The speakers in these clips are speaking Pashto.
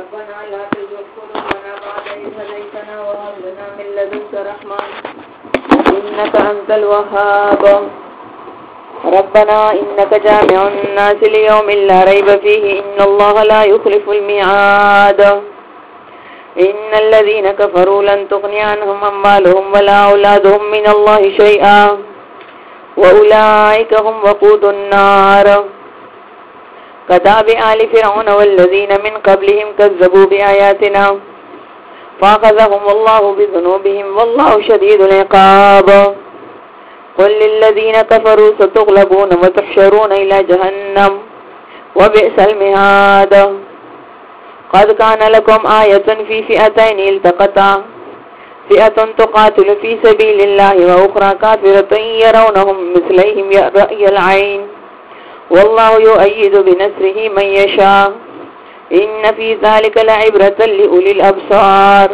ربنا لا تزغ قلوبنا بعد إذ هديتنا وهب لنا من لدنك رحمة إنك أنت الوهاب ربنا إنك جامع الناس ليوم لا ريب فيه إن الله لا يخلف الميعاد إن الذين كفروا لن تغني عنهم أموالهم ولا أولادهم من الله شيئا وأولئك هم وقود النار كداب آل فرعون والذين من قبلهم كذبوا بآياتنا فأخذهم الله بذنوبهم والله شديد العقاب قل للذين كفروا ستغلبون وتحشرون إلى جهنم وبئس المهاد قد كان لكم آية في فئتين التقتا فئة تقاتل في سبيل الله وأخرى كافرة يرونهم مثليهم رأي العين والله يؤيد بنصره من يشاء إن في ذلك لعبرة لأولي الأبصار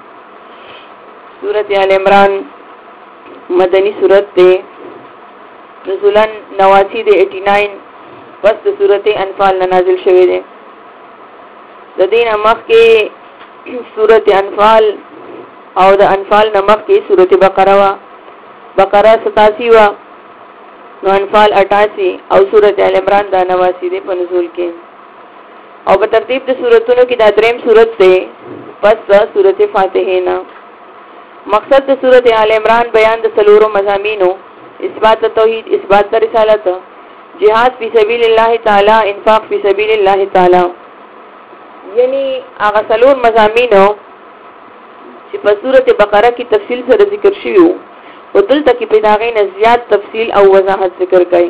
سورة آل عمران مدنی صورت دے نزولاً 89 دے 89 پس دے صورت انفال نازل شوے دے دین مخ کے صورت انفال او د انفال نمخ کے صورت بقرہ وا بقرہ 87 وا نو انفال 88 او صورت آل عمران دا 89 دے پنزول کے او بترتیب د صورتونو کی دا دریم صورت دے پس صورت فاتحه نا مقصد د سورۃ آل عمران بیان د سلورو مضامینو اثبات توحید اثبات رسالت جهاد فی سبیل الله تعالی انفاق فی سبیل الله تعالی یعنی هغه سلور مضامینو چې په سورۃ بقره کې تفصیل سره ذکر شوی او دلته کې په داغې نه زیات تفصیل او وضاحت ذکر کړي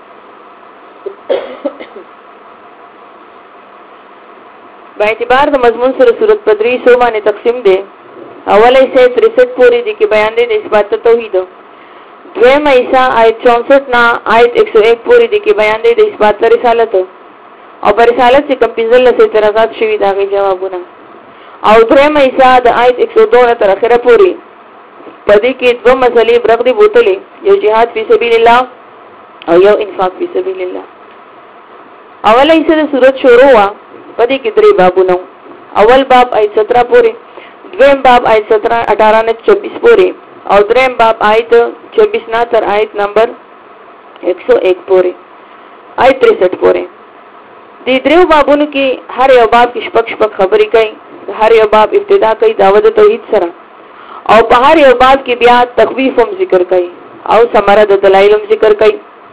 په اعتبار د مضمون سره سورۃ بدری سو باندې تقسیم ده اوله ایسا 63 پوری دی که بیان دی اثبات توحید دویم ایسا آیت 64 نا آیت 101 پوری دی که بیان دی اثبات رسالت او پر رسالت سے کم پینزل سے اعتراضات شوی داغی جوابونا او دریم ایسا دا آیت 102 تر اخره پوری پدی که دو مسئلی برق دی بوتلی یو جهاد فی سبیل اللہ او یو انفاق فی سبیل اللہ اوله ایسا دا صورت شروع وا پدی که دری بابونا اول باب آیت 17 پوری دویم باب آیت 17 18 نے 24 پوری اور دریم باب آیت 24 نا تر آیت نمبر 101 پوری آیت 63 پوری دی دریو بابونو کی هر یو باب کی شپک شپک خبری کئی هر یو باب ابتدا کئی دعوت توحید سره او په هر یو باب کی بیا تخویف هم ذکر کئی او ثمره د دلایل هم ذکر کئی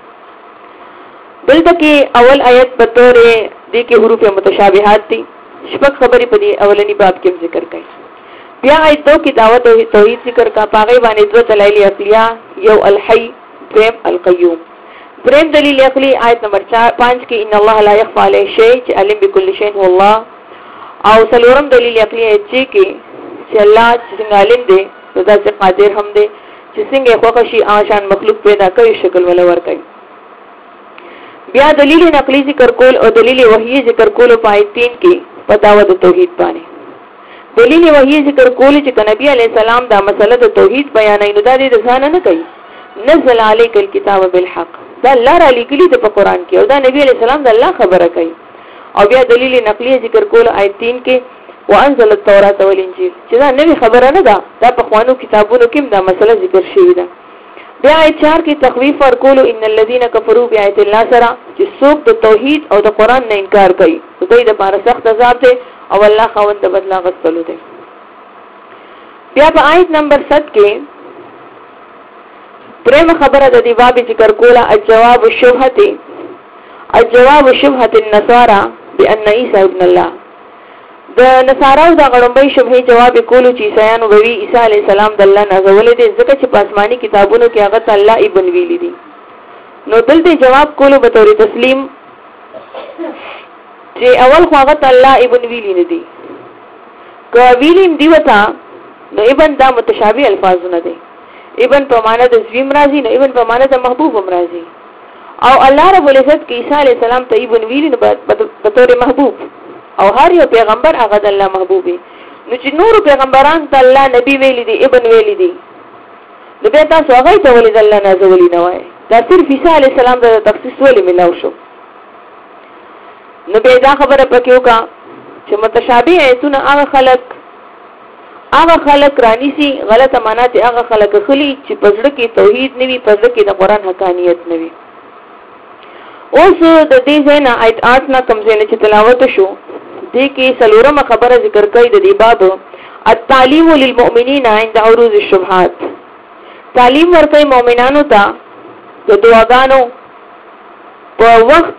دلته کی اول آیت بطور دی کی حروف متشابهات تی شپک خبری په دی اولنی باب کې ذکر کئی بیا آیت دو کی دعوت توحید ذکر کا پاغی باندې دو دلایل عقلیه یو الحی دریم القیوم دریم دلیل عقلی آیت نمبر 5 کی ان الله لا يخفى عليه شيء چې علم بكل شيء هو الله او سلورم دلیل عقلی چې چې الله څنګه علم دی دا چې قادر هم دی چې څنګه خوښ شي آشان مخلوق پیدا کوي شکل ولا ور کوي بیا دلیل نقلی ذکر کول او دلیل وحی ذکر کول په آیت 3 کې په دعوت توحید باندې دلیل وحی ذکر کولی چې نبی علیہ السلام دا مسله د توحید بیانای نو دا دې ځان نه کوي نزل علیک الكتاب بالحق دا الله را لګلی د قرآن کې او دا نبی علیہ السلام دا الله خبره کوي او بیا دلیل نقلی ذکر کول آیت 3 کې وانزل التوراۃ والانجیل چې دا نوی خبره نه ده دا په خوانو کتابونو کې دا مسله ذکر شوی ده بیا آیت 4 کې تخویف ورکول ان الذين كفروا بآیات الله سره چې څوک د توحید او د قرآن نه انکار کوي دوی د لپاره سخت عذاب دی او الله خوند بدلا غسلو دے بیا په آیت نمبر 7 کې پریم خبره د دی باب ذکر کولا الجواب شبهه النصارى بان عیسی ابن الله د نصاراو د غړمبې شبهه جواب کولو چې عیسایانو بوي عیسی علی السلام د الله نازول دي ځکه چې په آسماني کتابونو کې هغه الله ابن ویلی دي نو دلته جواب کولو به تور تسلیم چې اول خو هغه الله ابن ویلی نه دي که ویلیم دی وتا نو ابن دا متشابه الفاظ نه دي ابن په معنا د زویم راځي نو ابن په معنا د محبوب هم راځي او الله رب العزت کې عیسی علی السلام ته ابن ویلی نه په تور محبوب او هر یو پیغمبر هغه د الله محبوبي نو چې نور پیغمبران ته الله نبی ویلی دي ابن ویلی دي نو به تاسو هغه ته ولې الله نازولی نه وای دا صرف عیسی علی السلام د تخصیص ولې ملاو شو نو به دا خبره پکې وکا چې متشابه ایتونه هغه خلک رانیسي غلطه معنا ته هغه خلک خلی چې پزړه کې توحید نوي پزړه کې د قران حقانیت نوي. اوس د دې ځای آیت 8 نه کوم ځای چې تلاوت شو دې کې څلورمه خبره ذکر کړي د دې باب التعلیم للمؤمنین عند عروض الشبهات. تعلیم ورکړي مؤمنانو ته د دعاګانو په وخت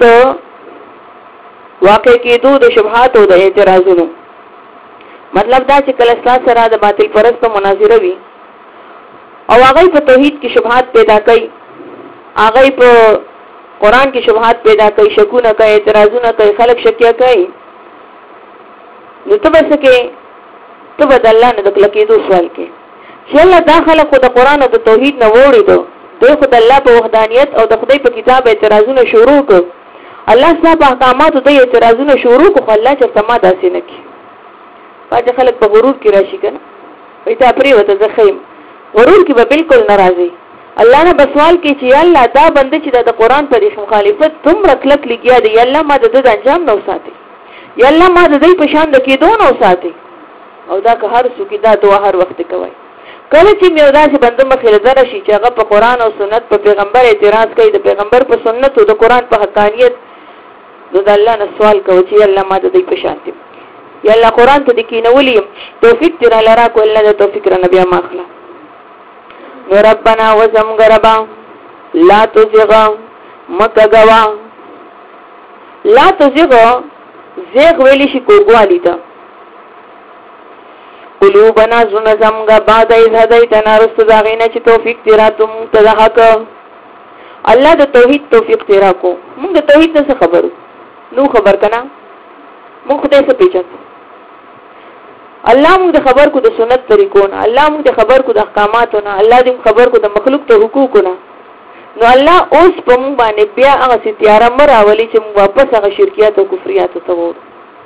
واقع کېدو د شبهات او د اعتراضونو. مطلب دا چې کله اسلام سره د باطل پرست مناظره وي او هغه په توحید کې شبهات پیدا کوي، هغه په قران کې شبهات پیدا کوي، شکونه کوي، اعتراضونه کوي، خلک شکیا کوي، نو ته بس کې ته بد الله نه د کلکېدو سوال کې چې الله داخله خو د قران او د توحید نه وړي دو دوی خو د الله په وحدانیت او د خدای په کتاب اعتراضونه شروع کړ. الله صاحب احکاماتو ته اعتراضونه شروع کړ، الله چې سما داسې نه کی. باندې خلک په غرور کې راشي کنه وای ته پری وته زخیم غرور کې به بالکل ناراضي. الله نه بسوال کې چې الله دا بنده چې د قران په مخالفت تم رکلک لګیا دی، الله ما د انجام نو ساتي، یا الله ما د دې په شان د کېدو نو ساتي. او دا که هر څوک دا دعا هر وخت کوي. کله چې مې وداسې بنده مخې لزر شي چې هغه په قران او سنت په پیغمبر اعتراض کوي، د پیغمبر په سنت او د قران په حقانیت، نو د الله نه سوال کوي چې الله ما د دې په شان دی، یا الله قران ته د کینولې توفیق تر لرا کو الله د توفیق را نبی ما اخلا. نو ربنا وزم غربا لا تزغ مکغوا لا تزغ زیغ ویلی شي کوګوالی ته قلوبنا زنزمغا بعد از هدایتنا رست داغینا چې توفیق تیرا تم تدحق. الله د توحید توفیق تیرا کو. موږ د توحید څه خبرو نو خبر کنا موږ خدای څخه پیژن. الله موږ خبر کو د سنت طریقو نه، الله موږ خبر کو د احکاماتو نه، الله دې خبر کو د مخلوق ته حقوق نه. نو الله اوس په موږ باندې بیا هغه ستیاره مراولي چې موږ واپس هغه شرکیات او کفریات ته وړو.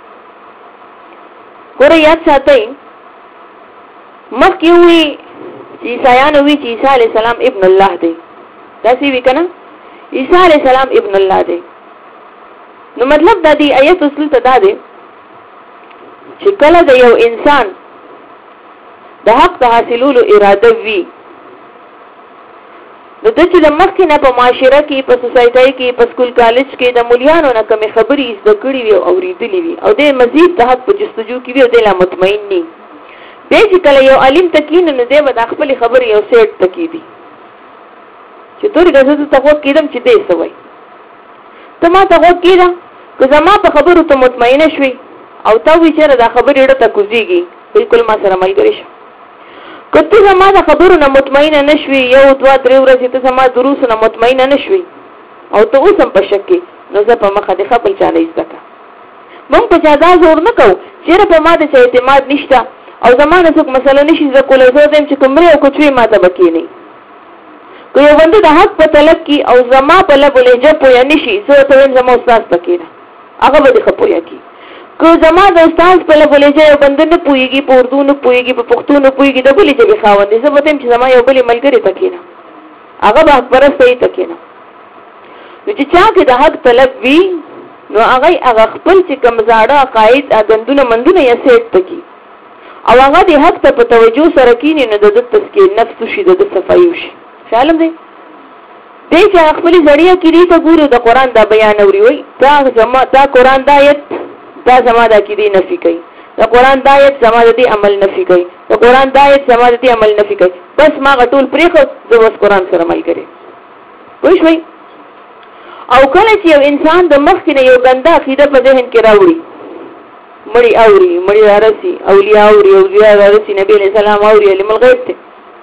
ګوره یاد ساتئ مخکې وی چې عیسایان وی چې عیسی علی السلام ابن الله دی، دا سی وی کنه عیسی علی السلام ابن الله دی. نو مطلب دا دی آیت اصل ته دا دی چې کله د یو انسان د حق د حاصلولو اراده وی نو د چې د مخکې نه په معاشره کې، په سوسایټي کې، په سکول کالج کې د مولیانو نه کومې خبرې زده کړې وي او اورېدلې وي او د مزید د حق په جستجو کې وي او د لا مطمئن ني دی چې کله یو علم تکین نه دی به د خپل خبرې یو سیټ تکې دي چې تورې غزه ته خو کېدم چې دې سوي ته ما ته خو کېدم که زما په خبرو ته مطمئنه شوي او تا وی چې دا خبرې ډېر ته کوزيږي بالکل ما سره ملګری شه. کته زما د خبرو نه مطمئنه نشوي، یو دوا درې ورځې ته زما دروس نه مطمئنه نشوي او ته اوس هم په شک کې، نو زه په مخه د خپل چا نه ایستکه مونږ په چا دا زور نه کوو چیرې په ما د اعتماد نشته او زمانه څوک مسله نشي زه کولای زه دیم چې کومره او کوچوي ما ته بکینی. که یو بنده د حق په طلب کې او زما په لب لهجه پویا نشي زه ته ویم زما استاد پکینه هغه به دې خپویا کی. که زما د استاد په لب لهجه یو بنده نه پويږي، په اردو نه پويږي، په پښتو نه پويږي، د بلې ژبې خاوند زه به تم چې زما یو بلې ملګری پکینه هغه به پرسته یې پکینه. نو چې چا کې د حق طلب وي نو هغه خپل چې کوم زاړه عقاید اګندونه مندونه یې سیټ پکې او هغه د حق ته په توجه سره کینی نو د تسکین نفس شي د صفایو شي. شالم دی دې چې خپل ځړیا کړي ته ګورو د قران دا بیان اوري وي دا قران د آیت دا زما د کړي نفي کوي، د قران د آیت زما د عمل نفي کوي، د قران د آیت زما د عمل نفي کوي. بس ما غټول پریخو د وس قران سره عمل کوي. وښوي او کله چې یو انسان د مخ کې یو ګنده عقیده په ذهن کې راوړي مړی اوري مړی راسي اولیاء اوري اولیاء راسي نبی علیہ السلام اوري علم الغیب ته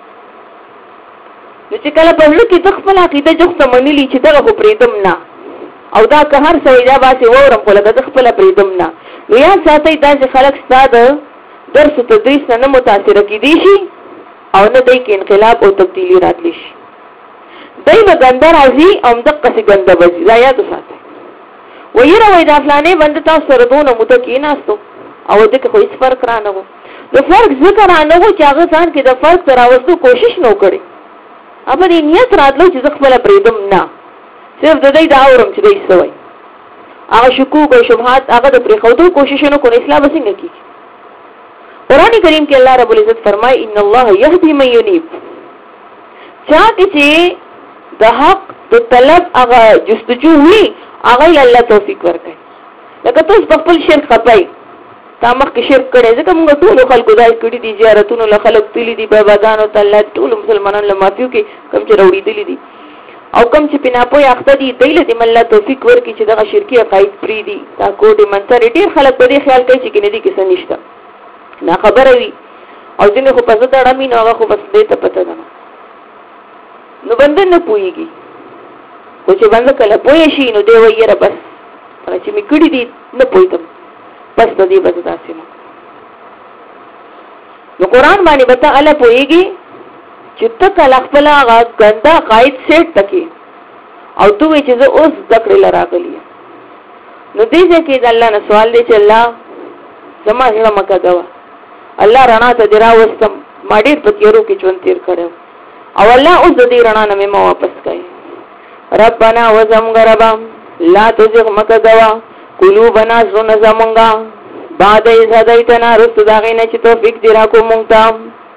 نو چې کله په لکه د خپل عقیده جوخته منلی چې دغه خو پریدم نه او دا که هر څه دا باسي وورم کوله د خپل پریدم نه نو یا ساتي دا چې خلک ستاده درس تدریس نه متاثر کیدي شي او نه دای کې انقلاب او تبدیلی راتلی شي. دای به ګندر راځي او دغه څه ګنده بځي دا یاد وساتئ. ویره وای دا فلانه بند تاسو سره دونه متکیناستو او دغه خو هیڅ فرق را نه وو. د فرق ذکر را نه وو چې هغه ځان کې د فرق تراوستو کوشش نو کړي. ابا دې نیت راتلو چې خپل پریدم نه صرف د دې دا اورم چې دې سوي هغه شکوک او شبهات هغه د پرخودو کوششونو کو اصلاح وسنګ کی قران کریم کې الله رب العزت فرمای ان الله يهدي من ينيب چا چې د حق د طلب هغه جستجو وی هغه الله توفیق ورکړي لکه تاسو په خپل شرک خپای تامخ کې شرک کړي ځکه موږ ټول خلکو دای کړي دي زیارتونو له خلک تللی دي باباګانو ته الله ټول مسلمانانو له مافیو کې کم چې وروړي دي او کم چې پناپوي اخته دي دله دې الله توفیق ورکړي چې دغه شرکی عقاید پری دي دا کوډي منتر ډیر خلک په دې خیال کوي چې کې نه دي کې څه نشته نا خبره وي او ځینې خو پس ته اړمي نو هغه خو بس دې ته پته ده نو بند نه پويږي خو چې بند کله پوي شي نو دی وایره بس چې می کړی دي نه پويتم بس د دې بس تاسو نو قران باندې بتا الله پويږي چې تک خپل هغه ګندا قائد سیټ تکي او تو چې زه اوس ذکر لراغلی نو دې ځکه د الله نه سوال دی چې الله زما هغه مکه دا الله رڼا ته دراوستم ما ډیر په تیرو کې ژوند تیر کړو او الله اوس دې رڼا نه مې واپس کړي ربنا وزمغربا لا تزغ مکه دا قلوبنا زون زمونگا بعد از هدایتنا رست داغینا چې توفیق دی را کو مونږ ته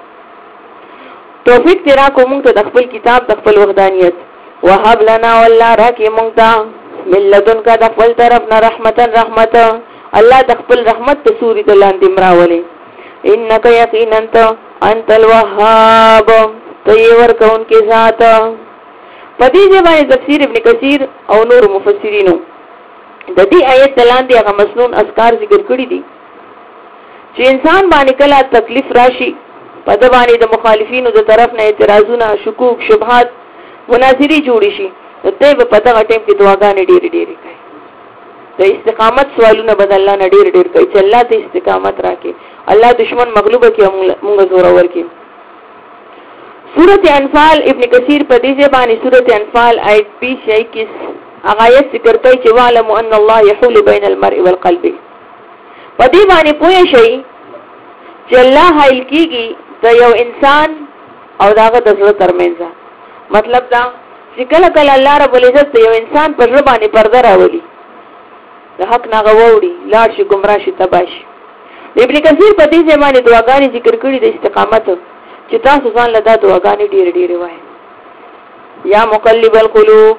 توفیق دی را کو مونږ ته د خپل کتاب د خپل وحدانیت وهب لنا والله راکې مونږ ته من لدنک د خپل طرف نه رحمتن رحمت الله د خپل رحمت ته سوري د لاندې مراولې انک یقینا انت الوهاب تیور کون کې ذات پدې ځای تفسیر ابن کثیر او نور مفسرینو د دې آیت لاندې هغه مسنون اذکار ذکر کړی دي چې انسان باندې کله تکلیف راشي په د باندې د مخالفینو د طرف نه اعتراضونه شکوک شبهات مناظري جوړی شي ته په پته غټیم کې دعاګانې ډېرې کوي د استقامت سوالونه بدل الله نه ډېر کوي چې الله ته استقامت راکړي الله دشمن مغلوب کړي موږ زور ورکړي سورۃ انفال ابن کثیر په دې ځبانی سورۃ انفال آیت 21 اغایت ذکر کوي چې وعلم ان الله يحول بين المرء والقلب په دې باندې پوه شئ چې الله حائل کیږي د یو انسان او داغه د زړه ترمنځ مطلب دا چې کله الله رب العزت یو انسان پر ژبه باندې پرده راولي د حق نه غوړي لاړ شي گمراه شي تباش ابن کثیر په دې ځمانه دعاګانې ذکر کړې د استقامت چې تاسو ځان له دا دعاګانې ډېر وایي یا مقلب القلوب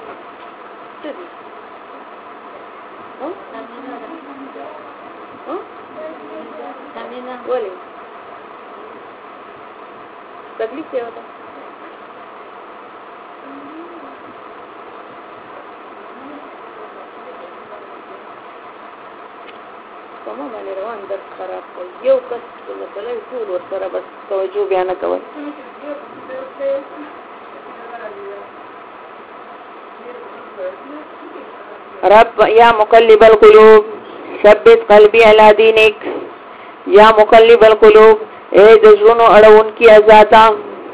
ولی تکلیف څه وتا کومه باندې روان درس خراب کوي یو کس مثلا ټول ورسره بس توجه بیان کوي رب یا مقلب القلوب ثبت قلبي على دينك یا مقلب القلوب اے دزرونو اڑون کی ازاتا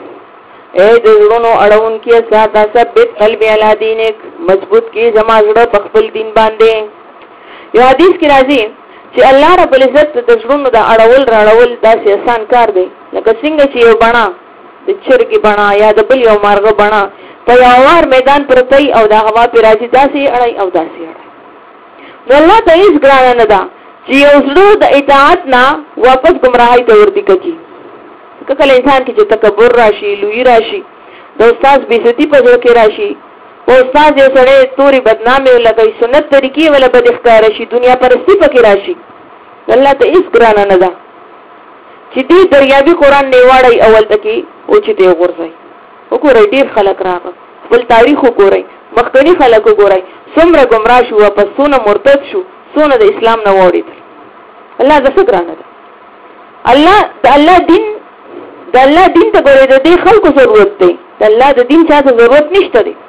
ثبت قلبی علی دینک مضبوط کی زما زړه په خپل دین باندې یو حدیث کې راځي چې الله رب العزت دزرونو د اڑول راړول داسې آسان کار دی لکه څنګه چې یو بڼا د چرګي بڼا یا د بل یو مارغه بڼا په یو وار میدان پرتی او د هوا پر راځي داسې اړای او داسې اړای نو الله ته هیڅ ګران نه ده چې یو زړه د اطاعت نه واپس گمراهۍ ته ورتي کوي کله انسان کې چې تکبر راشي لوی راشي د استاد بیزتی په ځای کې راشي او استاد یې سره توري بدنامي لګي سنت طریقې ولا بد اختیار شي دنیا پرستی پکې راشي الله ته هیڅ ګران نه ده چې دې دریابي قران نه واړی اول تکي او چې ته ورځي وګورئ ډیر خلک راغله خپل تاریخ وګورئ مخکنی خلک وګورئ څومره گمراه شو واپس څونه مرتد شو څونه د اسلام نه وړي الله د څه ګران ده الله دین ته ګورې د دې خلکو ضرورت دی د الله د دین چاته ضرورت نشته دی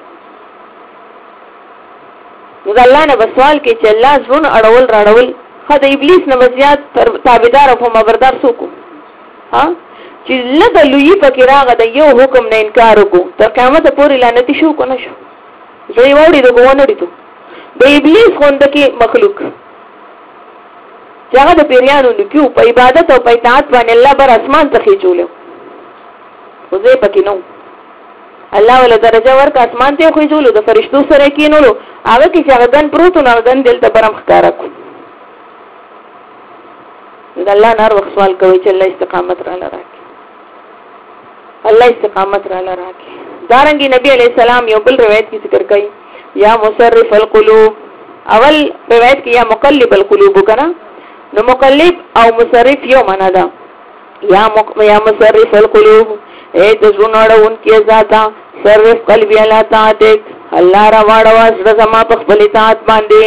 نو الله نه سوال کې چې الله زون اړول راړول خدای ابلیس نه زیات تابعدار او مبردار څوک ها چې لږ لوی پکې راغی د یو حکم نه انکار وکړو تر قیامت پورې لعنت شو کو نه شو زه وړي دغه ونه دي د ابلیس خوند کې مخلوق هغه د پیریانو نکیو په عبادت او په اطاعت باندې الله بر اسمان ته خېچولو خو زه پکې نو الله ولا درجه ورک اسمان ته خو جوړو د فرشتو سره کینولو هغه کې چې هغه ګن پروت نو هغه ګن دلته برم ښکارا کو د الله نار وخت سوال کوي چې الله استقامت را لراکي الله استقامت را لراکي دارنګي نبی علی السلام یو بل روایت کې ذکر کړي یا مصرف القلوب اول روایت کې یا مقلب القلوب کنا نو مقلب او مصرف یو معنا ده یا مصرف القلوب اے د زړونو کې ذاتا صرف قلبي الله تعالی الله را واړو زما په خپل اطاعت باندې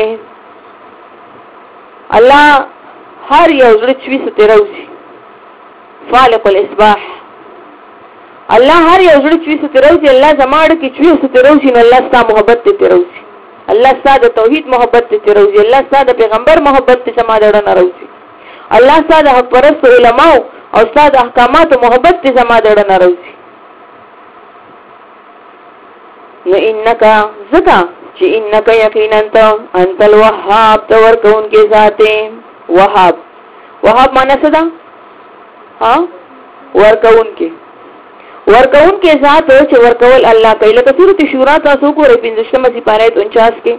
الله هر یو زړه چې ستروسی فالق الاصباح الله هر یو زړه چې ستروسی الله زماړه کې چې ستروسی نو الله ستاسو محبت ته تروسی الله ستاسو توحید محبت ته تروسی الله ستاسو پیغمبر محبت ته سما دړه ناروسی الله ستاسو حق پرست علماء او ستاسو احکامات محبت ته سما دړه ناروسی نو انک زکا چې انک یقینا انت الوهاب تور کون کې ذاته وهاب وهاب معنا څه ده ها ورکون کې ذات چې ورکول الله کوي لکه سورۃ شورا تاسو ګورئ 15مه سپاره 49 کې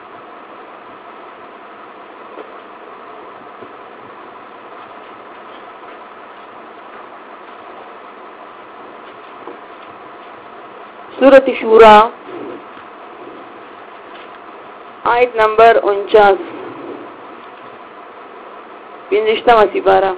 سورۃ شورا آیت نمبر 49 15مه سپاره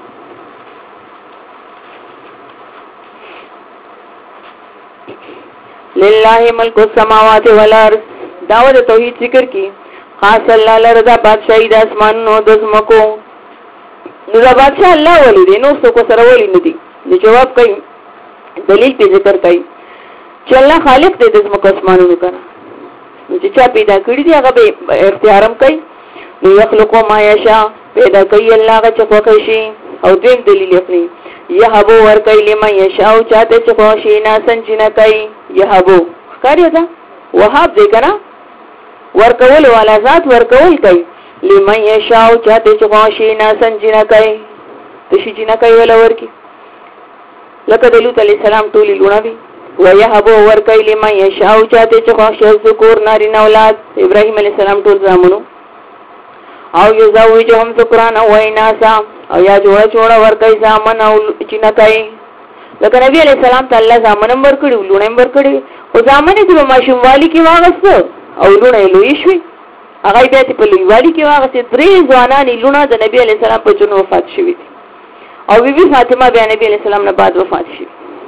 لله ملک السماوات والارض داود توحید ذکر کی خاص الله لرضا بادشاہی د اسمانونو د زمکو نو دا بادشاہ الله ولی دی نو څوک سره ولی ندی نو جواب کوي دلیل په ذکر کوي چې الله خالق دی د زمکو اسمانونو کنه نو چې چا پیدا کړی دی هغه به اختیارم کوي نو یخلق ما یشاء پیدا کوي الله هغه چې خوښ شي او دیم دلیل خپل یهبو ور کوي لمن یشاء چاته چې خوښ شي نه سنجنه کوي یهبو کاری ده وهاب دې کنه ورکول والا ذات ورکول کوي لمن یشاء چاته چې خوښ شي نه سنجنه کوي تشي جنہ کوي ولا ورکی لکه د لوط علی السلام ټولي لونوي ويهبو ور کوي لمن یشاء چاته چې خوښ شي ذکر نارینه اولاد ابراهيم علی السلام ټول زامنو او یزوجهم ذکران او اناسا او یا جوړه ور کوي زامن او جنہ کوي لکه نبی علیہ السلام ته الله زامن نمبر کړي لونه نمبر کړي او زامن چې ماشوم والی کې واغست او لونه لوي شوي هغه بیا په لوی والی کې واغست درې ځوانان لونه د نبی علیہ السلام په جنو وفات شوي او بیبي فاطمه بیا نبی علیہ السلام نه بعد وفات شوي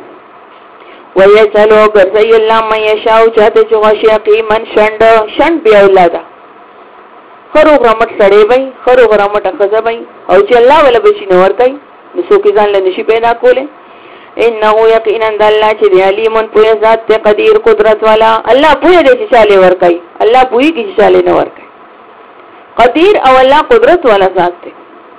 ويسلو غرزي الله من يشاء چاته چې غشي قیمن شند بیا اولاده خرو غرمت سړې وای خرو غرمت خزه وای او چې الله ولا بشي نور کوي نو څوک ځان له نشي پیدا کوله انه یقینا الله چې دی علیمون په ذات قدیر قدرت والا الله په دې چې چاله ور کوي الله په دې چې چاله نه ور کوي قدیر او الله قدرت والا ذات دی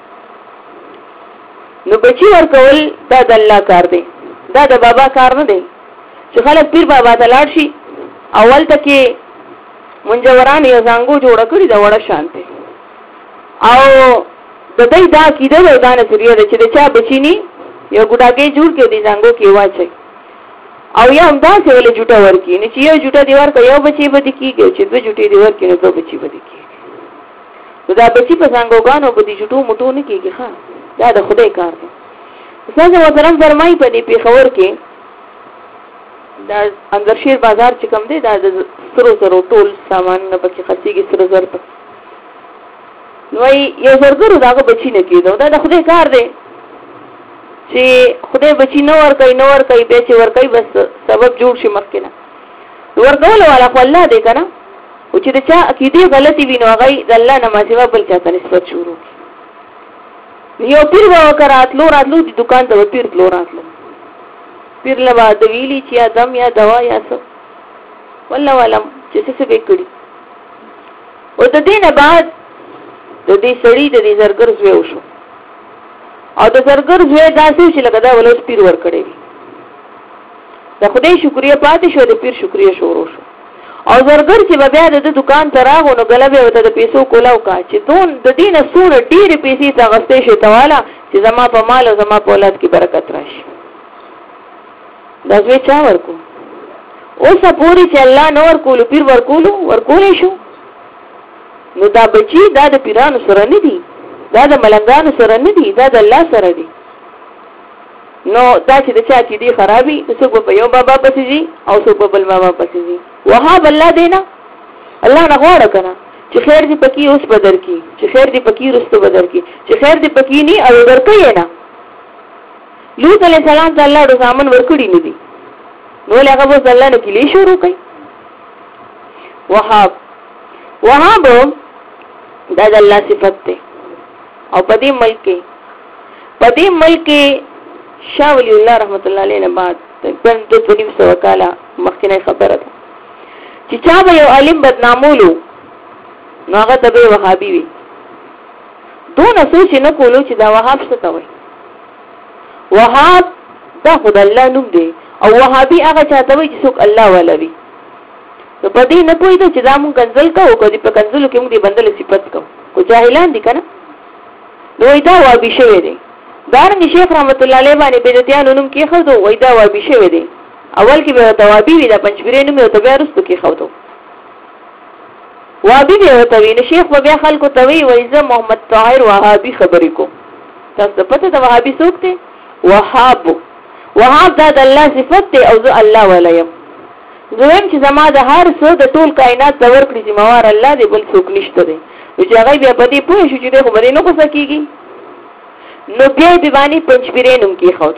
نو بچي ور کول دا د الله کار دی دا د بابا کار نه دی چې خلک پیر بابا ته لاړ شي اول ته کې منجوران یو څنګه جوړ کړی دا وړه شانته او د دې دا کیده د دانه سریه چې د چا بچینی یو ګډاګي جوړ کې دي څنګه کې واچي او یا هم دا څه ولې جوټه ورکی نه چې یو جوټه دی ورکه یو بچي بده کیږي چې دوه جوټي دی ورکی نه دوه بچي بده کیږي دا بچي په څنګه غانو بده جوټو مټو نه کیږي ها دا د خدای کار دی څنګه وسلام فرمایي په دې پیښور کې دا اندر شیر بازار چې کوم دی دا د سرو ټول سامان نه پکې خرڅيږي سرو زر په نو یو زرګرو داغه بچی نه کیدو دا د خدای کار دی چې خدای بچی نو ور کوي به چې ور کوي بس سبب جوړ شي مخکنه ورکول والا خو الله دی کنه او چې دا عقیده غلطي وینو هغه د الله نمازي بل چاته نسبت شروع یو پیر راتلو د دکان ته پیر راتلو پیر لبا د ویلی چې ادم یا دوا یا څه والله ولم چې څه به کړی او د دینه بعد د دې سړی د دې زرګر زوی وشو او د زرګر زوی داسې چې لګدا ولوس پیر ور کړی د خدای شکریا پاتې شو د پیر شکریا شروع شو او زرګر چې بیا د دکان ته راغو نو غلبه وته د پیسو کولاو کا چې دون د دینه سونه ډېر پیسې تاغستې شي تواله چې زما په مال او زما په اولاد کې برکت راشي دا زوی چا ورکو اوس پوری چې الله نور کول پیر ورکول شو. نو دا بچي دا د پیرانو سره نه دي، دا د ملنګانو سره نه دي، دا د الله سره دي. نو دا چې د چا چې دی خرابي څوک په یو بابا پسې دي او څوک په بل بابا پسې دي. وهاب الله دینا الله نه غواړه کنه چې خیر دې پکې اوس بدر کی، چې خیر دې پکې رستو بدر کی، چې خیر دې پکې نه او ورکې نه. لوط علیہ السلام ته الله د ځامن ورکړي نه دي، نو هغه به الله نه کلی شروع کوي. وهاب دا د الله صفت ده. او په دې ملک شاه ولی الله رحمت الله علیه نه بعد تقریبا 200 کاله مخکنه خبره ده چې چا به یو عالم بدنامولو نو هغه ته به وهابي وي. دون سوچ نه کولو چې دا وهاب څه کوي. وهاب دا خدای الله نوم دی او وهابي هغه چاته وي چې څوک الله والا وي. نو په دې نه پوهیږي چې دا مونږ کنزل کوو، کدي په کنزلو کې موږ دې بندل صفت کوو، کو جاهلان دي کنه. نو دا وابي شوی دی. دارنګ شیخ رحمت الله علیه باندې بدعتيان نوم کې خو دوی دا وابي شوی دی. اول کې به توابي وي، دا پنځپیرې نوم یو ته بیا رسو کې خو دوی وابي به وته وی. نو شیخ بیا خلکو ته وی وایزه محمد طاهر وهابي خبرې کو. تاسو پته دا وهابي څوک دی؟ وهاب دا د الله صفت دی او زه الله ولایم. زویم چې زما د هر څه د ټول کائنات د ورکړي ذمہوار الله دی، بل څوک نشته دی. چې هغه بیا په دې پوه شو چې دغه باندې نو څه کیږي. نو بیا به باندې پنځپیرې نوم کې خو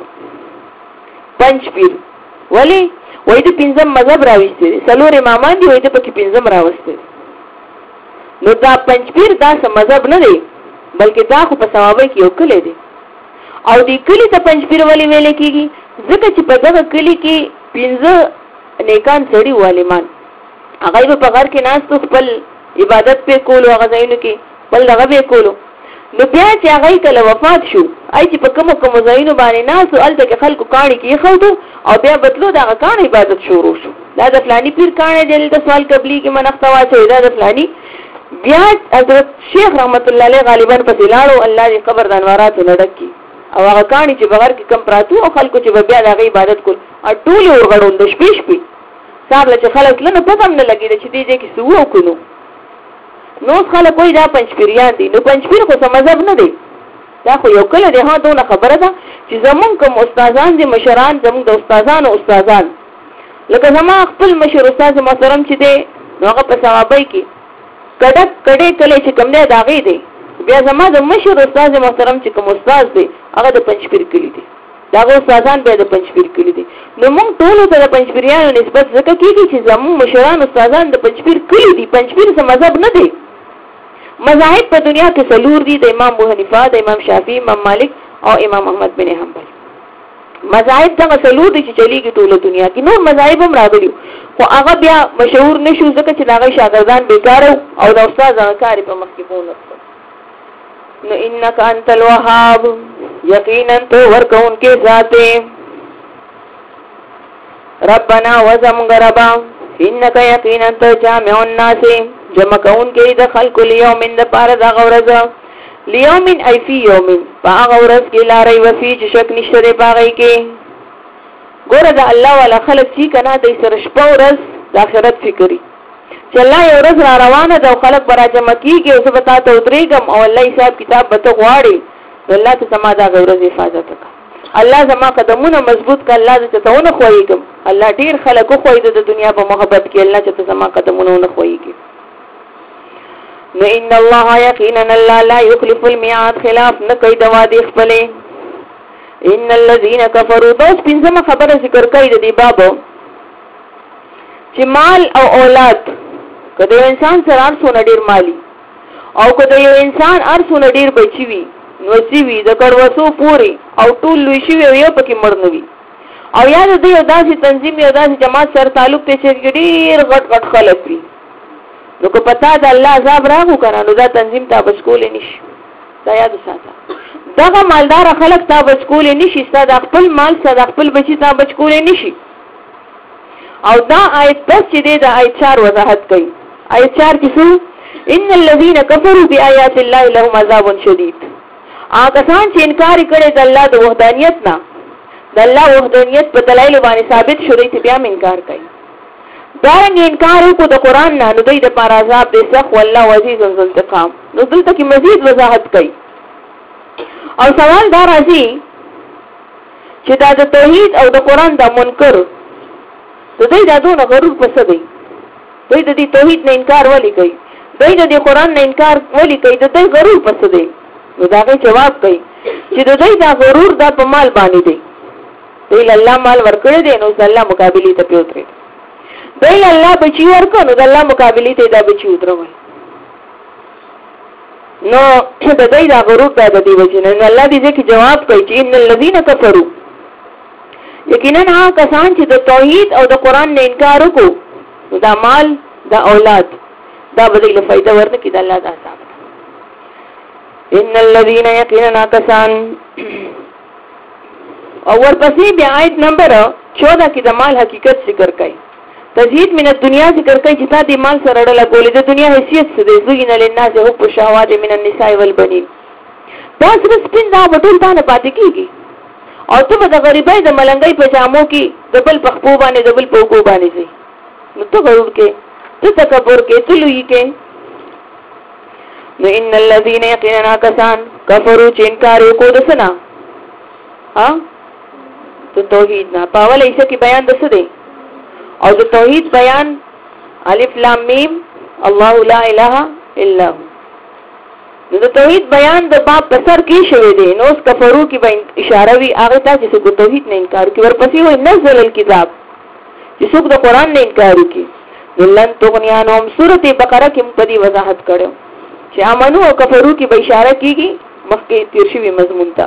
پنځپیر ولی وای د پنځم مذهب راوستي دي، څلور امامان دي، وای د پکې پنځم راوستي. نو دا پنځپیر دا سم مذهب نه دی، بلکې دا خو په ثوابه کې یو کلی دی. او دې کلی ته پنځپیر ولی ویل کېږي ځکه چې په دغه کلی کې پنځه نیکان سړي والمان هغه په غار کې ناس خپل عبادت په کولو، هغه ځایونو کې بل دغه به کولو. نو بیا چې هغه کله وفات شو، آی چې په کوم ځایونو باندې ناس او الته کې خلکو کاڼي کې خودو او بیا بدلو دغه کاڼ عبادت شروع شو. دا د فلانی پیر کاڼ دی، د سوال قبلی کې منښت واچوي، دا د فلانی. بیا حضرت شیخ رحمت الله علیه غالبا پسې لاړو، الله دې قبر د انواراتو نډک کی. او هغه کاڼي چې بغیر کې کم پراتو او خلکو چې بیا د عبادت کول ټول ورغړون د شپې صاحب له خلک له پته هم نه لګیږي چې دې کې څه وکړو. نو خلک وایي دا پنځپیریان دي. نو پنځپیر خو څه مذهب نه دی، دا خو یو کله دی. ها دونه خبره ده چې زمونږ کوم استادان دي، مشران زمونږ د استادان لکه زما خپل مشر استاد محترم چې دی نو هغه په ثوابای کې کډه کله چې کوم دی داغي دی. بیا زما د مشر استاد محترم چې کوم استاد دی هغه د پنځپیر کلی دی، داغه استادان به د پنځپیر کلی دي. نو موږ ټول ته د پنځپیریانو نسبت ځکه کیږي چې زموږ مشران استادان د پنځپیر کلی دي. پنځپیر څه مذهب نه دی. مذاهب په دنیا کې څلور دي، د امام ابو حنیفه، د امام شافعي، امام مالک او امام احمد بن حنبل. مذاهب څنګه څلور دي چې چلیږي ټول دنیا کې. نور مذاهب هم راغلي خو هغه بیا مشهور نشو ځکه چې هغه شاګردان بیکار او د استاد هغه کار په مخ کې پونه. نو انک انت الوهاب، یقینا تو ورکون کے ذاتے ربنا وزمگ ربا انک یقینا تو جامع الناس، جمع کون کے دخل کل یومن دا پارد غورز لیومن ای فی یومن پا غورز کی لاری وفی چشک نشتر پاگئی کے. گورا دا اللہ والا خلق چی کنا دا سرشپا ورز دا آخرت فکری چې الله یو ورځ را روانه ده او خلک به را جمع کېږي او زه به تا ته ودرېږم او الله حساب کتاب به ته غواړې، نو الله ته زما دا هغه ورځ حفاظت وکړه. الله زما قدمونه مضبوط کړه، الله زه ته ونه ښویېږم. الله ډېر خلک وښویېده د دنیا په محبت کې، الله چې ته زما قدمونه ونه ښویېږي. نو ان الله یقینا الله لا یخلف المیعاد، خلاف نه کوي د وعدې خپلې. ان الذين كفروا، دوس پنځمه خبره ذکر کوي د دې باب چې مال او اولاد کله یو انسان سره ارسونه ډیر مالی او کله یو انسان ارسونه ډیر بچی وي نو سی وي د کړوسو پوری او ټول لوي شي یو پکې مرنوي او یاد دې یو داسې تنظیم یو داسې جماعت سره تعلق ته چې ډیر غټ خلک وي نو کو پتا د الله عذاب راغو کنه نو دا تنظیم ته بچکول نشي. دا یاد ساته دغه مالدار خلک ته بچکول نشي، ستاسو خپل مال ستاسو خپل بچی ته بچکول نشي. او دا آیت پس چې د آیت 4 وضاحت کوي. آیت 4 کې څه؟ ان الذين كفروا بآيات الله لهم عذاب شديد. هغه څان چې انکار کړي د الله د وحدانیت نه، د الله وحدانیت په دلایل باندې ثابت شوی ته بیا انکار کوي. دارنګ انکار وکړو د قران نه، نو دوی د پر عذاب دې سخت والله عزیز ذو انتقام. نو دلته کې مزید وضاحت کوي او سوال دا راځي چې دا د توحید او د قران د منکر د دوی د دونه غرور پس دی، دوی د دې توحید نه انکار ولي کوي، دوی د دې قران نه انکار ولي کوي، د دوی غرور پس دی. نو دا غي جواب کوي چې د دوی دا غرور دا په مال باندې دی، دوی الله مال ورکړي دي نو الله مقابله ته پیوتري، دوی الله بچي ورکړي نو الله مقابله ته دا بچي ودروي. نو د دوی دا غرور دا د دې وجه نه الله دې کې جواب کوي چې ان الذين كفروا، یقینا هغه کسان چې د توحید او د قران نه انکار وکړو دا مال دا اولاد دا بدله فائدہ ورنکړي د الله د عذاب. ان الذين يقيننا كسان او ورپسې بیا آیت نمبر 14 کې د مال حقیقت ذکر کړي، تزهید من الدنيا ذکر کړي چې تا دې مال سره ډله کولې د دنیا حیثیت څه دی، زین للناس حب الشهوات من النساء والبنين. دا صرف سپین دا وټول باندې پاتې کیږي او ته د غریبۍ د ملنګۍ په جامو کې د بل په خپو باندې د بل په وګو باندې شي، نو ته غرور کې، ته تکبر کې، ته لوی کې. نو ان الذين يقيننا كسان كفروا چې انکار وکړو د سنا ته توحید نه پاول ایسه کې بیان دسه دی او د توحید بیان الف لام میم الله لا اله الا هو. نو د توحید بیان د باب پسر کې شوی دی، نو اس کفرو کې به اشاره وی هغه ته چې څوک توحید نه انکار کوي، ورپسې وای نزل الكتاب چې څوک د قران نه انکار کوي. ولن تغنیانهم سورته بقره کې په دې وضاحت کړو چې امنو او کفرو کې به اشاره کیږي مخکې تیر شوی مضمون ته.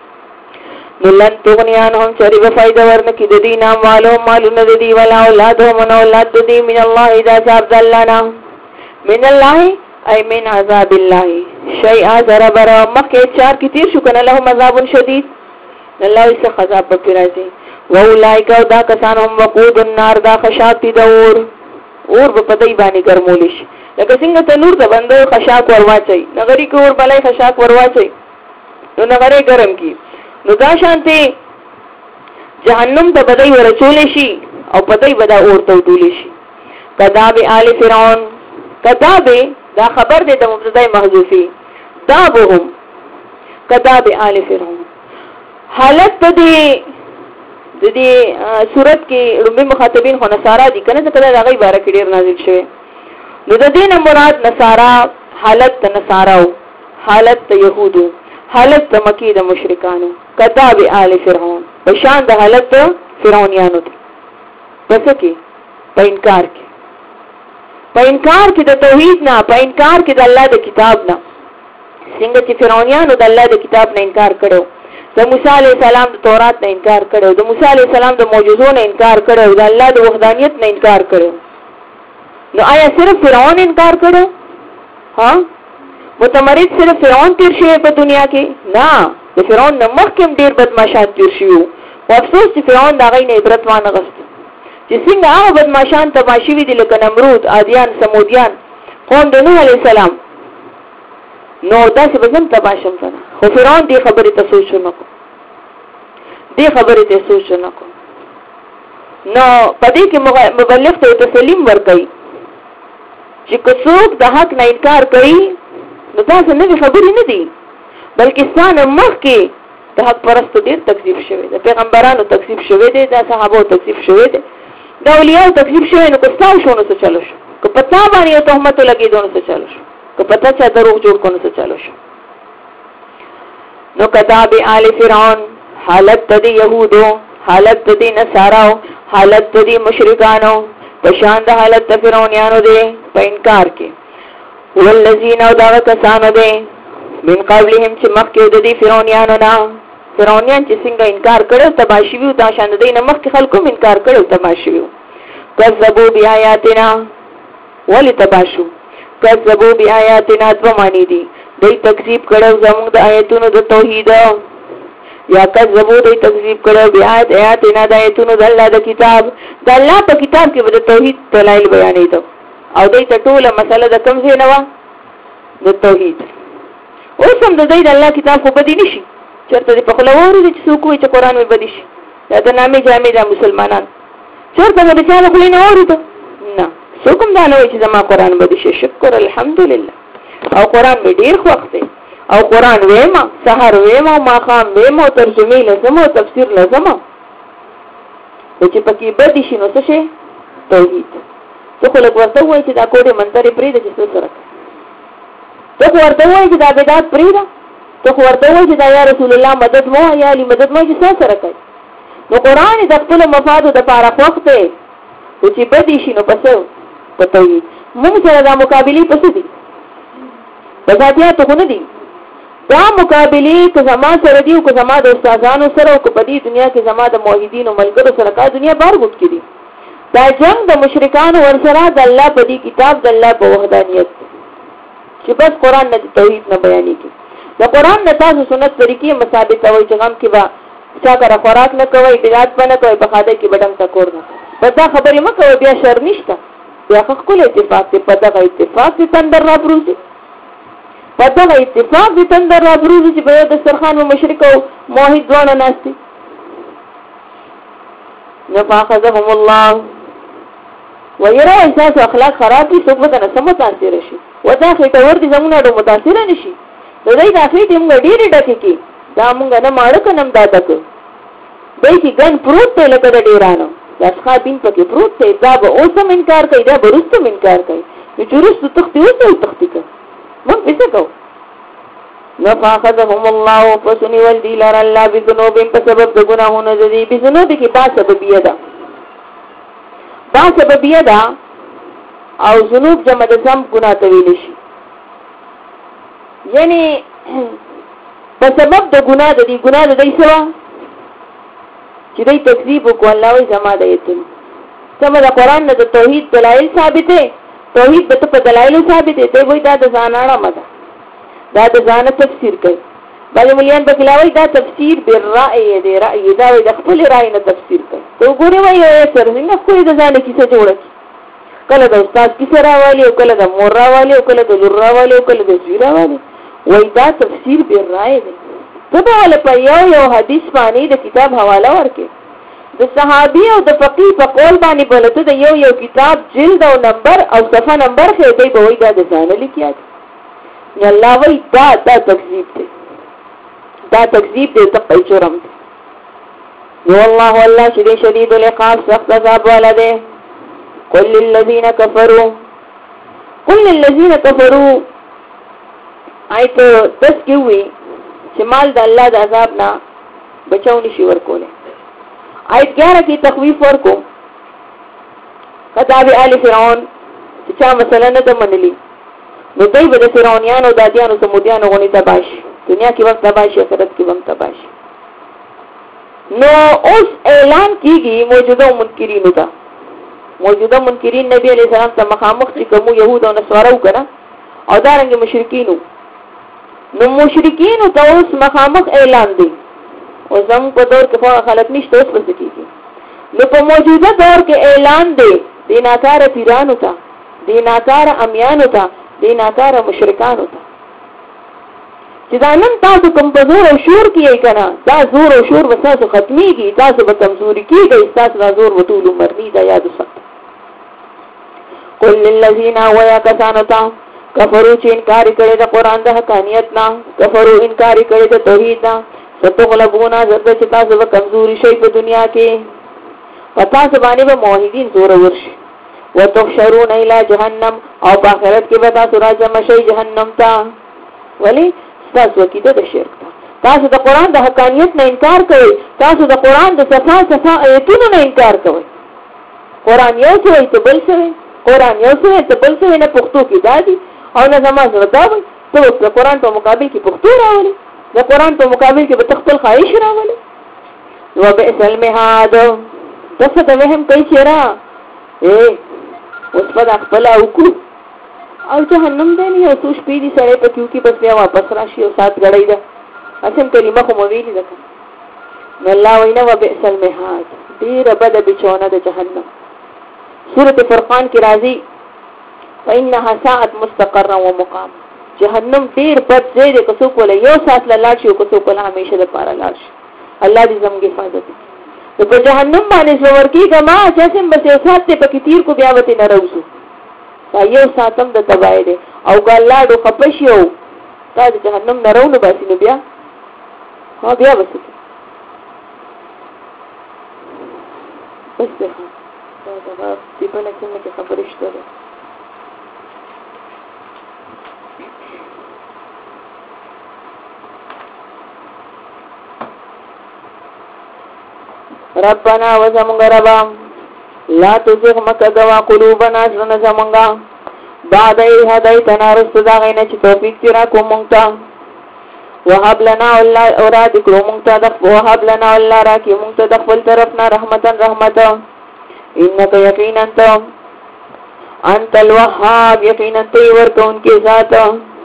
ولن تغنیانهم چری به فائدہ ورنکې د دې نام والو مالونه د دې ولا اولادهم من اولاد د دې من الله اذا عذاب الله من الله ای من عذاب الله شیء ضربر مکه 4 کې تیر شو کنه لهم عذاب شدید الله یې څه عذاب پکې راځي. و اولئک دا کسان هم وقود النار دا خشاک دي اور په پدای باندې ګرمول شي، لکه څنګه تنور ته بندو خشاک ورواچي نغری کور بلای خشاک ورواچي نو نغری ګرم کی، نو دا شانته جهنم ته بدای ورچول شي او پدای بدا اور ته ټول شي. کذاب آل فرعون، کذاب دا خبر دی د مبتدا محذوفی، دابهم کذاب آل فرعون. حالت دې د دې صورت کې لومبي مخاطبین خو نصارا دي کنه، ځکه دا غي باره کې ډیر نازل شوی. نو د دې نه مراد نصارا، حالت د نصاراو، حالت د يهودو، حالت د مکی د مشرکانو. کذاب آل فرعون په شان د حالت د فرعونانو دي، پس کې په انکار کې، په انکار کې د توحید نه، په انکار کې د الله د کتاب نه. څنګه چې فرعونانو د الله د کتاب نه انکار کړو، د موسی علی السلام د تورات نه انکار کړو، د موسی علی السلام د معجزو نه انکار کړو، د الله د وحدانیت نه انکار کړو. نو آیا صرف فرعون انکار کړو؟ ها متمرد صرف فرعون تیر شوی په دنیا کې؟ نه، د فرعون نه مخکې ډیر بدمعشان تیر شوی او افسوس چې فرعون دا غي نه عبرت وانه غوښت چې څنګه هغه بدمعشان تباشي وی دي لکه نمرود، عادیان، سمودیان، قوم د نوح علی السلام، نو داسې بزم تباشم کنه. خو فرعون دې خبرې ته سوچ نه کو، دې خبرې ته سوچ نه کو. نو پدې کې مبلغ ته تسلیم ورکړي چې څوک د حق نه انکار کوي نو تاسو نه خبرې نه دي، بلکې ستانه مخ کې د حق پرستو ډیر تکذیب شوی، د پیغمبرانو تکذیب شوی دی، د صحابو تکذیب شوی دی، د اولیاء تکذیب شوی. نو کوستاو شونه څه چلو شو، که پتا باندې تهمت لګي دونه څه چلو شو، که پتا چا دروغ جوړ کونه څه چلو شو. نو کذاب آل فرعون حالت د يهودو، حالت د نصاراو، حالت د مشرکانو په شان د حالت د فرعونانو دی په انکار کې. والذین او دا کسانو دی من قبلهم چې مخکې د دې فرعونانو نه، فرعونان چې څنګه انکار کړو تباشي وو، دا شان د دې نه مخکې خلکو انکار کړو تباشي وو. کذبوا بیااتنا ولی تباشو، کذبوا بیااتنا دو معنی دي، دوی تکذیب کړو زموږ د آیتونو د توحید، یا کذبوا دوی تکذیب کړو بیااتنا د آیتونو د الله د کتاب، د الله په کتاب کې به د توحید دلایل بیانې دي او دوی ته ټوله مسله د کوم ځای نه و د توحید. اوس هم د دې د الله کتاب خو بدی نشي، چرته په خلووري چې څوک وي چې قران وي بدی شي، دا د نامې جامې د مسلمانان چرته د چا له خلینو اوري ته څوک دا نه وایي چې زما قرآن به شي. شکر الحمدلله. او قرآن مې ډېر خوښ دی او قرآن ویما سحر ویما ماقام ویما ترجمه لازم او تفسیر لازم. چې پکې بدی شي نو څه شي توحید. څه خلک ورته وایي چې دا کوډه منترې پرې د چې سره ته ورته وایي چې دا بدعت پرې ده. ته ورته وایي چې دا یا رسول الله مدد مو یا علی مدد مو چې سره کوي. نو قرآن د خپل مفاد د لپاره وخت دی چې بدی شي نو پسو په توحید. موږ سره دا مقابله پسې دي بذاتیات خو نه دي. دا مقابله که زما سره دی او که زما د استادانو سره او که په دې دنیا کې زما د موحدین او ملګرو سره کا دنیا بار غوت کړي. دا جنگ د مشرکانو ور سره د الله په دې کتاب د الله په وحدانیت چې بس قرآن نه توحید نه بیانې کی. د قرآن نه تاسو سنت طریقې مصابت وي چې غم کې با چا کرا خوراک نه کوي بدعت نه کوي په خاطر کې بدن تا کور نه. بس دا خبرې مکه بیا شر نشته. بیا خپل اتفاق ته پدغه اتفاق ته تندر را پروسي. پدغه اتفاق دې تندر را پروسي چې په د سرخان او مشرک او موحد ځوان ناشتي. نفاخذهم الله ويرى احساس اخلاق خراب دي څوک بدن سم متاثر شي ودا خېټه ور دي زمونږ ډو متاثر نشي. دوی دا خېټه موږ ډېری ډکه کی دا موږ نه ماړه کنم دادک دوی چې ګن پروت ته لکه د ډیرانو دا ښابین پکې پروت ته دا به اوسم انکار کوي دا به رستم انکار کوي. نو چورست تختی اوسه تختی کوي موږ څه کوو. نفاخذهم الله فسني والدي لار الله بذنوبهم بسبب د ګناهونو د دې بذنوب کې با سببیه ده. با سببیه ده او ذنوب جمع د سم ګناه ته ویل شي. یعنی په سبب د ګناه د دې ګناه د دې سره چې دې تکذیب وکړ الله وي زما د ایتن سم د قرآن نه د توحید دلایل ثابته. توحید به په دلایل ثابته ته وای دا د ځانانه مده دا د ځان تفسیر کوي. بل مليان په کلاوي دا تفسیر بالرأي دی رأي دا د خپل رأي نه تفسیر کوي. ته وګوره وایي سر څنګه کوئی د ځان کیسه جوړه کله د استاد کیسه راوالي او کله د مور راوالي او کله د لور راوالي او کله د زوی راوالي وای دا تفسیر بالرأي دی. ته به په یو حدیث باندې د کتاب حواله ورکې د صحابي او د فقيه په قول باندې بلته د یو کتاب جلد او نمبر او صفحه نمبر خې دی به وای دا د ځان لیکیا الله وی دا تکذیب دی. دا تکذیب دی ته په جرم دی. نو الله شدید العقاب سخت عذاب والا دی. قل للذین کفروا آیت 10 کې وی چې مال د الله د عذاب نه بچاو نشي ورکوله. آیت 11 کې تخویف ورکو کتاب آل فرعون چې مثلا نه د منلی نو دوی به د فرعونیانو دادیانو سمودیانو غونې تباش دنیا کې وخت تباش آخرت کې هم تباش. نو اوس اعلان کیږي موجوده منکرینو ته. موجوده منکرین نبی علیہ السلام ته مخامخ چې کوم يهود او نصارا وکړه او دارنګ مشرکینو. نو مشرکینو ته اوس مخامخ اعلان دی. او زم په دور کې خلک نشته اوس پس کیږي. نو په موجوده دور کې اعلان دی د ناکاره پیرانو ته د ناکاره امیانو ته د ناکاره مشرکانو ته چې دا نن تاسو کوم په زور او شور کیږي کنه دا زور او شور وساسو ختميږي تاسو به کمزوري کیږي تاسو دا زور وټول مرني دا یاد وساتئ. قل للذین ویا کسانتا کفرو چې انکار کړي د قران د حقانیت نه کفرو انکار کړي د توحید نه ستغلبونا زرد چې تاسو به کمزوري شي په دنیا کې پتا سبانه به موحدین زور ورشي وتحشرون الى جهنم او په آخرت کې به تاسو راځم شي جهنم ته. ولی تاسو کېده د شرک تاسو د قران د حقانیت نه انکار کوئ. تاسو د قران د صفا آیتونو نه انکار کوئ. قران یو څه ته بل څه قران یو څه ته بل څه نه پښتو کې دادي او نه زموږ رداوي ته د قران په مقابل کې پښتو راولي د قران په مقابل کې به تخپل خواهش راولي. وبئس المهاد دغه د وهم کوي چیرې اوس په خپل او کو او جهنم دی نه اوس شپې دي سره په کیو کې بس بیا واپس راشي او سات غړای ده اسیم کلمه خو مو ویلي ده. والله وینا وبئس المهاد ډیر بد بچونه د جهنم. سورۃ فرقان کې راځي فإنها ساعت مستقرا ومقام. جهنم ډیر بد ځای دی که څوک ول یو سات لاړ شي او که څوک ول همیشه د پاره لاړ شي. الله دې زموږ حفاظت وکړي. په جهنم باندې زور کېږه ما چې سم بس یو سات ته پکې تیر کو بیا وته نه راوځو یو ساتم د تبای دی او ګلاډو خپشیو تا د جهنم نرونه باسي نو بیا ها بیا وسه بس ده دا په بل کې خبرې شته ربنا وزمونگا ربا لا تزغ مکدوا قلوبنا زرن زمونگا بعد ای هدایتنا رست داغینا چی توفیق تیرا کو مونگتا وحب لنا والله اوراد کرو مونگتا وحب لنا والله راکی مونگتا دخفل طرفنا رحمتا رحمتا انکا یقینا تا انت الوحاب یقینا تیور کون کے ذاتا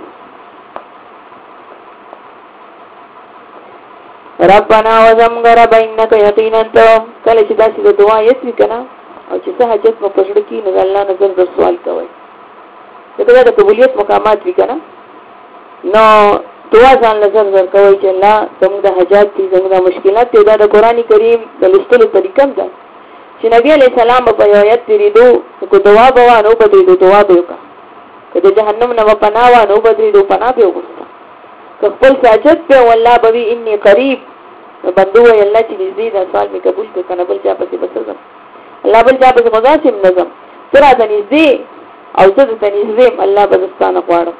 ربنا وزمغ رب انك يقينا انت کله چې داسې د دعا یې وکنا او چې څه حاجت مو پښړ کې نه الله نظر د سوال کوي دغه د قبولیت مقامات وکنا نو دعا ځان نظر کوي چې الله زموږ د حاجات دي زموږ د مشکلات دي دا د قران کریم د لستلو طریقه ده چې نبی علی سلام په آیات تیریدو کو دعا بوانو بدې دعا به وکړه کله جهنم نه پناه وانو بدې پناه به وکړه خپل ساجد په والله بوي اني قریب بندو الله چې دې دا سوال می قبول کړه کنه بل چا پسې بسزم الله بل چا پسې مزاسم نظم تر اته نږدې او ته ته نږدې الله بدستانه غواړم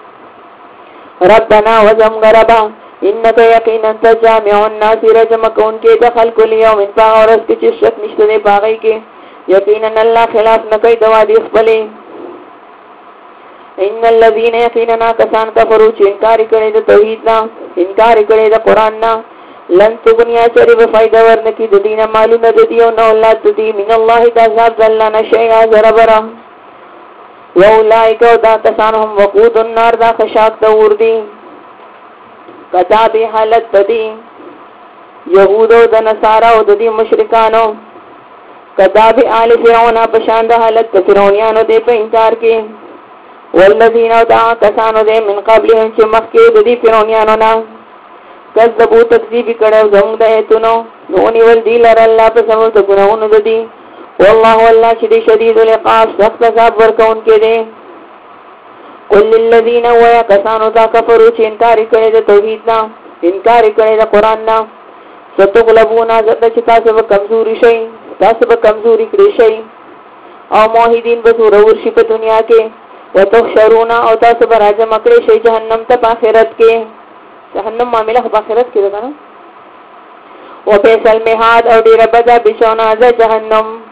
ربنا وزم غربا انك يقينا تجامع الناس رجم كون کې دخل کل يوم فاورس کې چې شک نشته دی باغی کې یقینا الله خلاف نه کوي دوا دي خپلې ان الذين يقيننا كسان كفروا چې انکار کړي د توحید نه انکار کړي د قران نه لن تغنیا چری به فائدہ ورنکې د دینه معلومه د دیو نو اولاد د دی من الله تعالی ذلنا شیئا زربرا واولائک دا کسان هم وقود النار دا خشاک د ور دي کذاب حالت بدی يهودو د نصارا او د دې مشرکانو کذاب آل فرعون په شان د حالت فرعونانو د په انکار کې والذین دا کسانو دې من قبلهم چې مخکې د دې فرعونانو نه کذبوا تکذیب کړو زموږ د ایتونو نو نیول دی لر الله په سمو د ګناونو د دي والله والله چې شدید العقاب سخت عذاب ورکون کې دي قل للذین ويا کسانو دا کفرو چې انکار کړي د توحید نه انکار کړي د قران نه ستغلبون ذات چې تاسو به کمزوري شئ تاسو به کمزوري کړئ شئ او موحدین به زور ورشي په دنیا کې وتحشرون او تاسو به راځه مکړې شئ جهنم ته په آخرت کې جهنم معاملہ په آخرت کې ده نه او په سلمحاد او ډیر بدا بشونه ده جهنم